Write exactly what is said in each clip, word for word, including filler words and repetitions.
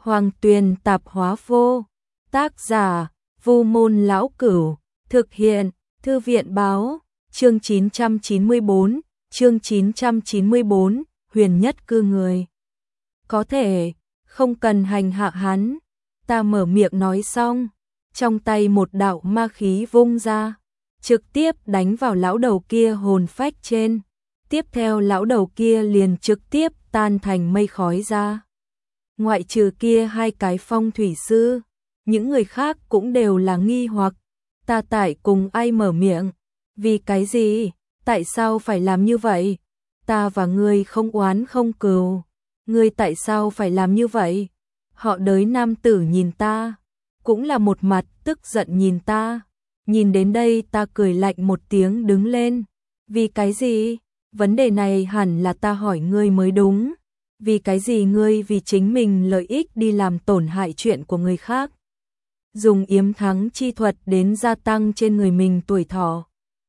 Hoàng Tuyền Tạp Hóa Vô. Tác giả: Vu Môn Lão Cửu. Thực hiện: Thư viện Báo. Chương chín trăm chín mươi bốn. Chương chín trăm chín mươi bốn. Huyền nhất cư người. Có thể không cần hành hạ hắn. Ta mở miệng nói xong, trong tay một đạo ma khí vung ra, trực tiếp đánh vào lão đầu kia hồn phách trên. Tiếp theo lão đầu kia liền trực tiếp tan thành mây khói ra. Ngoại trừ kia hai cái phong thủy sư, những người khác cũng đều là nghi hoặc. Ta tại cùng ai mở miệng? Vì cái gì? Tại sao phải làm như vậy? Ta và ngươi không oán không cừu. Ngươi tại sao phải làm như vậy? Họ Đới nam tử nhìn ta, cũng là một mặt tức giận nhìn ta. Nhìn đến đây ta cười lạnh một tiếng đứng lên. Vì cái gì? Vấn đề này hẳn là ta hỏi ngươi mới đúng. Vì cái gì ngươi vì chính mình lợi ích đi làm tổn hại chuyện của người khác? Dùng yếm thắng chi thuật đến gia tăng trên người mình tuổi thọ.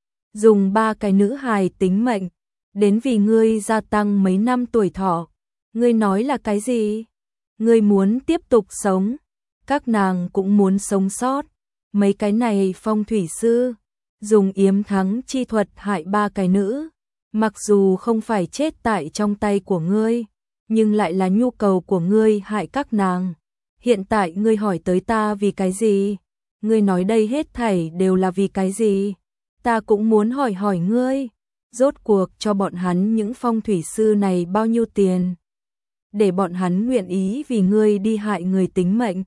Dùng ba cái nữ hài tính mệnh, đến vì ngươi gia tăng mấy năm tuổi thọ. Ngươi nói là cái gì? Ngươi muốn tiếp tục sống, các nàng cũng muốn sống sót. Mấy cái này phong thủy sư, dùng yếm thắng chi thuật hại ba cái nữ. Mặc dù không phải chết tại trong tay của ngươi, nhưng lại là nhu cầu của ngươi hại các nàng. Hiện tại ngươi hỏi tới ta vì cái gì? Ngươi nói đây hết thảy đều là vì cái gì? Ta cũng muốn hỏi hỏi ngươi, rốt cuộc cho bọn hắn những phong thủy sư này bao nhiêu tiền? Để bọn hắn nguyện ý vì ngươi đi hại người tính mệnh.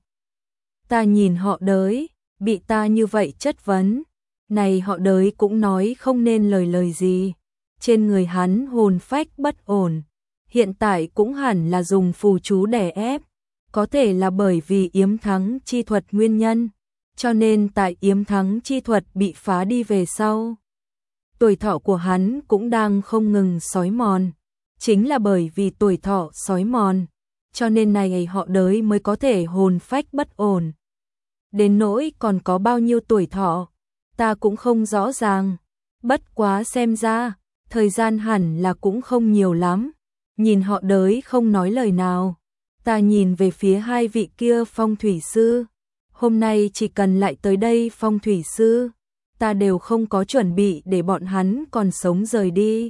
Ta nhìn Họ Đới, bị ta như vậy chất vấn. Này Họ Đới cũng nói không nên lời lời gì. Trên người hắn hồn phách bất ổn, hiện tại cũng hẳn là dùng phù chú đè ép. Có thể là bởi vì yếm thắng chi thuật nguyên nhân, cho nên tại yếm thắng chi thuật bị phá đi về sau, tuổi thọ của hắn cũng đang không ngừng xói mòn. Chính là bởi vì tuổi thọ xói mòn, cho nên này Họ Đới mới có thể hồn phách bất ổn. Đến nỗi còn có bao nhiêu tuổi thọ, ta cũng không rõ ràng. Bất quá xem ra, thời gian hẳn là cũng không nhiều lắm. Nhìn Họ Đới không nói lời nào, ta nhìn về phía hai vị kia phong thủy sư. Hôm nay chỉ cần lại tới đây phong thủy sư, ta đều không có chuẩn bị để bọn hắn còn sống rời đi.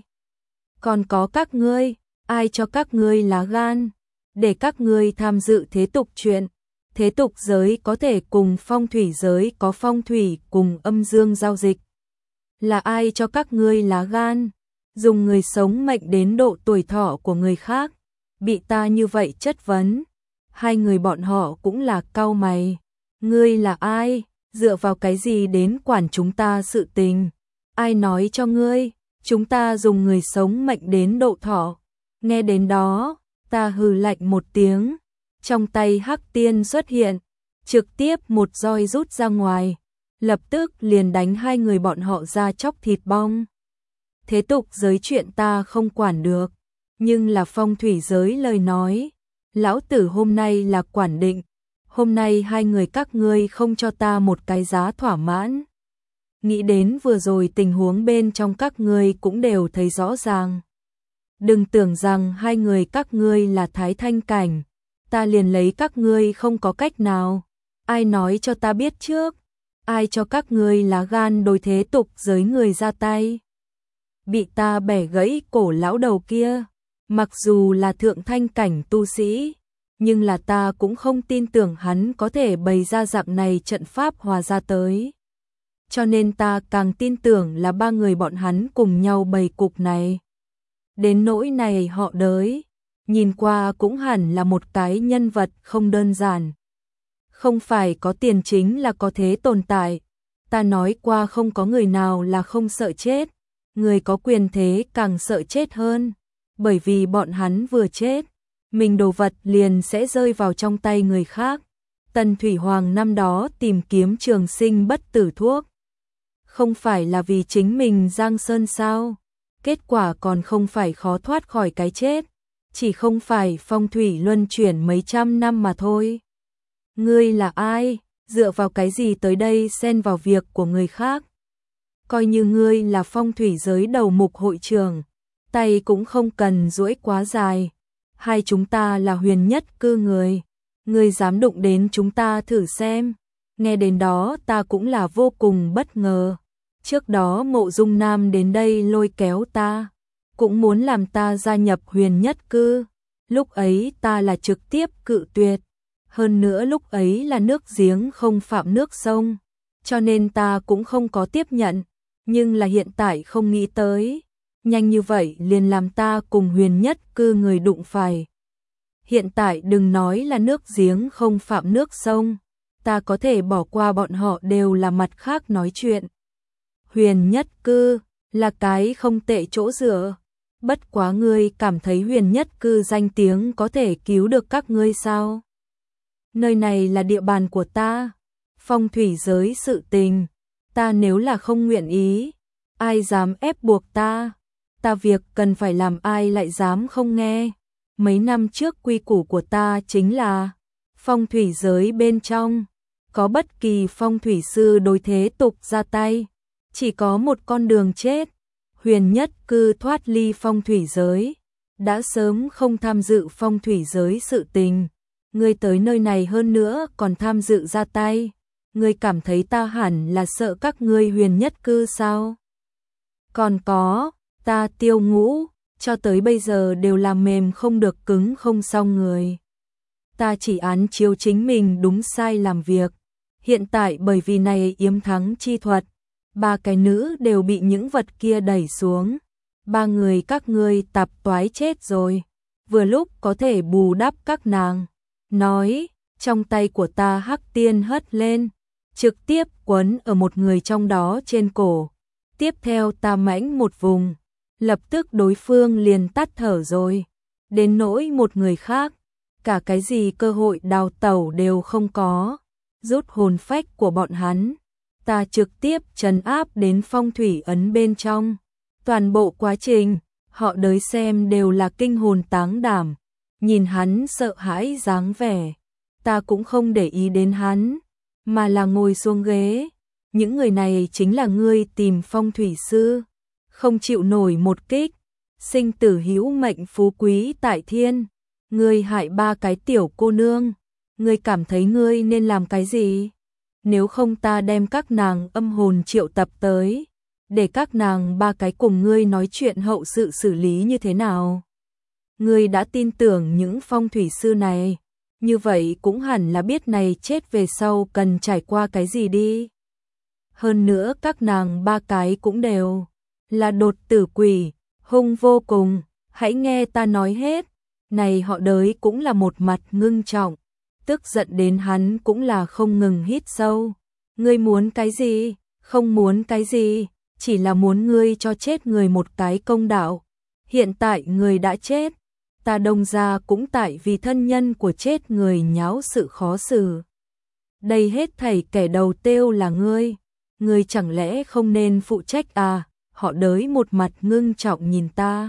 Còn có các ngươi, ai cho các ngươi lá gan để các ngươi tham dự thế tục chuyện? Thế tục giới có thể cùng phong thủy giới có phong thủy cùng âm dương giao dịch. Là ai cho các ngươi lá gan dùng người sống mệnh đến độ tuổi thọ của người khác? Bị ta như vậy chất vấn, hai người bọn họ cũng là cau mày. Ngươi là ai? Dựa vào cái gì đến quản chúng ta sự tình? Ai nói cho ngươi chúng ta dùng người sống mệnh đến độ thọ? Nghe đến đó, ta hừ lạnh một tiếng, trong tay hắc tiên xuất hiện, trực tiếp một roi rút ra ngoài, lập tức liền đánh hai người bọn họ ra chóc thịt bong. Thế tục giới chuyện ta không quản được, nhưng là phong thủy giới lời nói, lão tử hôm nay là quản định. Hôm nay hai người các ngươi không cho ta một cái giá thỏa mãn. Nghĩ đến vừa rồi tình huống bên trong các ngươi cũng đều thấy rõ ràng. Đừng tưởng rằng hai người các ngươi là thái thanh cảnh, ta liền lấy các ngươi không có cách nào. Ai nói cho ta biết trước? Ai cho các ngươi lá gan đối thế tục giới người ra tay? Bị ta bẻ gãy cổ lão đầu kia, mặc dù là thượng thanh cảnh tu sĩ, nhưng là ta cũng không tin tưởng hắn có thể bày ra dạng này trận pháp hòa ra tới. Cho nên ta càng tin tưởng là ba người bọn hắn cùng nhau bày cục này. Đến nỗi này Họ Đới, nhìn qua cũng hẳn là một cái nhân vật không đơn giản. Không phải có tiền chính là có thế tồn tại. Ta nói qua không có người nào là không sợ chết. Người có quyền thế càng sợ chết hơn. Bởi vì bọn hắn vừa chết, mình đồ vật liền sẽ rơi vào trong tay người khác. Tần Thủy Hoàng năm đó tìm kiếm trường sinh bất tử thuốc, không phải là vì chính mình giang sơn sao? Kết quả còn không phải khó thoát khỏi cái chết, chỉ không phải phong thủy luân chuyển mấy trăm năm mà thôi. Ngươi là ai? Dựa vào cái gì tới đây xen vào việc của người khác? Coi như ngươi là phong thủy giới đầu mục hội trưởng, tay cũng không cần duỗi quá dài. Hai chúng ta là huyền nhất cư người, Ngươi dám đụng đến chúng ta thử xem. Nghe đến đó ta cũng là vô cùng bất ngờ. Trước đó Mộ Dung Nam đến đây lôi kéo ta, cũng muốn làm ta gia nhập Huyền Nhất Cư. Lúc ấy ta là trực tiếp cự tuyệt. Hơn nữa lúc ấy là nước giếng không phạm nước sông, cho nên ta cũng không có tiếp nhận. Nhưng là hiện tại không nghĩ tới, nhanh như vậy liền làm ta cùng Huyền Nhất Cư người đụng phải. Hiện tại đừng nói là nước giếng không phạm nước sông, ta có thể bỏ qua bọn họ đều là mặt khác nói chuyện. Huyền Nhất Cư là cái không tệ chỗ dựa. Bất quá ngươi cảm thấy Huyền Nhất Cư danh tiếng có thể cứu được các ngươi sao? Nơi này là địa bàn của ta, phong thủy giới sự tình, ta nếu là không nguyện ý, ai dám ép buộc ta? Ta việc cần phải làm ai lại dám không nghe? Mấy năm trước quy củ của ta chính là phong thủy giới bên trong, có bất kỳ phong thủy sư đối thế tục ra tay, chỉ có một con đường chết. Huyền Nhất Cư thoát ly phong thủy giới, đã sớm không tham dự phong thủy giới sự tình. Ngươi tới nơi này hơn nữa còn tham dự ra tay, ngươi cảm thấy ta hẳn là sợ các ngươi Huyền Nhất Cư sao? Còn có, ta Tiêu Ngũ, cho tới bây giờ đều làm mềm không được cứng không xong người. Ta chỉ án chiếu chính mình đúng sai làm việc. Hiện tại bởi vì này yếm thắng chi thuật, ba cái nữ đều bị những vật kia đẩy xuống. Ba người các ngươi tạp toái chết rồi, vừa lúc có thể bù đắp các nàng. Nói, trong tay của ta hắc tiên hất lên, trực tiếp quấn ở một người trong đó trên cổ. Tiếp theo ta mãnh một vùng, lập tức đối phương liền tắt thở rồi. Đến nỗi một người khác, cả cái gì cơ hội đào tẩu đều không có. Rút hồn phách của bọn hắn, ta trực tiếp trấn áp đến phong thủy ấn bên trong. Toàn bộ quá trình, họ đới xem đều là kinh hồn táng đảm. Nhìn hắn sợ hãi dáng vẻ, ta cũng không để ý đến hắn, mà là ngồi xuống ghế. Những người này chính là ngươi tìm phong thủy sư, không chịu nổi một kích, sinh tử hữu mệnh phú quý tại thiên. Ngươi hại ba cái tiểu cô nương, ngươi cảm thấy ngươi nên làm cái gì? Nếu không ta đem các nàng âm hồn triệu tập tới, để các nàng ba cái cùng ngươi nói chuyện hậu sự xử lý như thế nào? Ngươi đã tin tưởng những phong thủy sư này, như vậy cũng hẳn là biết này chết về sau cần trải qua cái gì đi. Hơn nữa các nàng ba cái cũng đều là đột tử quỷ, hung vô cùng, hãy nghe ta nói hết. Này họ đới cũng là một mặt ngưng trọng, tức giận đến hắn cũng là không ngừng hít sâu. Ngươi muốn cái gì? Không muốn cái gì, chỉ là muốn ngươi cho chết người một cái công đạo. Hiện tại người đã chết, ta Đông gia cũng tại vì thân nhân của chết người nháo sự khó xử. Đây hết thảy kẻ đầu tiêu là ngươi, ngươi chẳng lẽ không nên phụ trách à? Họ đới một mặt ngưng trọng nhìn ta.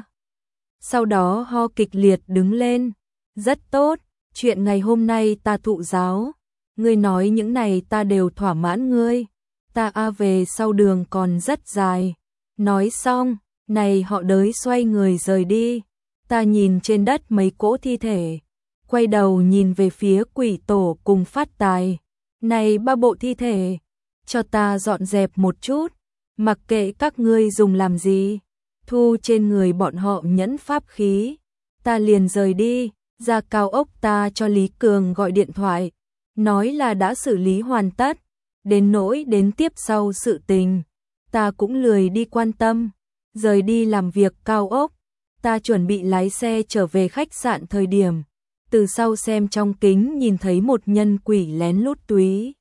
Sau đó ho kịch liệt đứng lên. Rất tốt, chuyện ngày hôm nay ta thụ giáo. Ngươi nói những này ta đều thỏa mãn ngươi. Ta a về sau đường còn rất dài. Nói xong, này họ đới xoay người rời đi. Ta nhìn trên đất mấy cỗ thi thể, quay đầu nhìn về phía quỷ tổ cùng phát tài. Này ba bộ thi thể, cho ta dọn dẹp một chút, mặc kệ các ngươi dùng làm gì, thu trên người bọn họ nhẫn pháp khí. Ta liền rời đi, ra cao ốc ta cho Lý Cường gọi điện thoại, nói là đã xử lý hoàn tất. Đến nỗi đến tiếp sau sự tình, ta cũng lười đi quan tâm. Rời đi làm việc cao ốc, ta chuẩn bị lái xe trở về khách sạn thời điểm, từ sau xem trong kính nhìn thấy một nhân quỷ lén lút túy.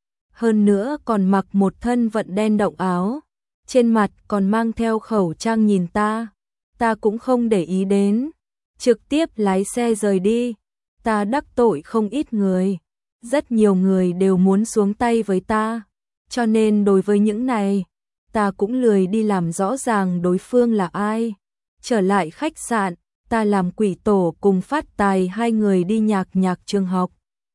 Hơn nữa còn mặc một thân vận đen động áo, trên mặt còn mang theo khẩu trang nhìn ta. Ta cũng không để ý đến, trực tiếp lái xe rời đi. Ta đắc tội không ít người, rất nhiều người đều muốn xuống tay với ta, cho nên đối với những này, ta cũng lười đi làm rõ ràng đối phương là ai. Trở lại khách sạn, ta làm quỷ tổ cùng phát tài hai người đi nhạc nhạc trường học.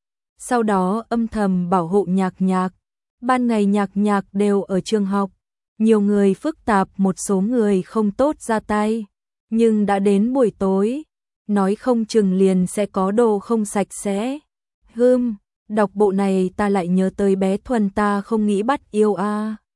Sau đó âm thầm bảo hộ nhạc nhạc. Ban ngày nhạc nhạc đều ở trường học. Nhiều người phức tạp, một số người không tốt ra tay. Nhưng đã đến buổi tối, nói không chừng liền sẽ có đồ không sạch sẽ. Hưm, đọc bộ này ta lại nhớ tới bé Thuần ta không nghĩ bắt yêu a.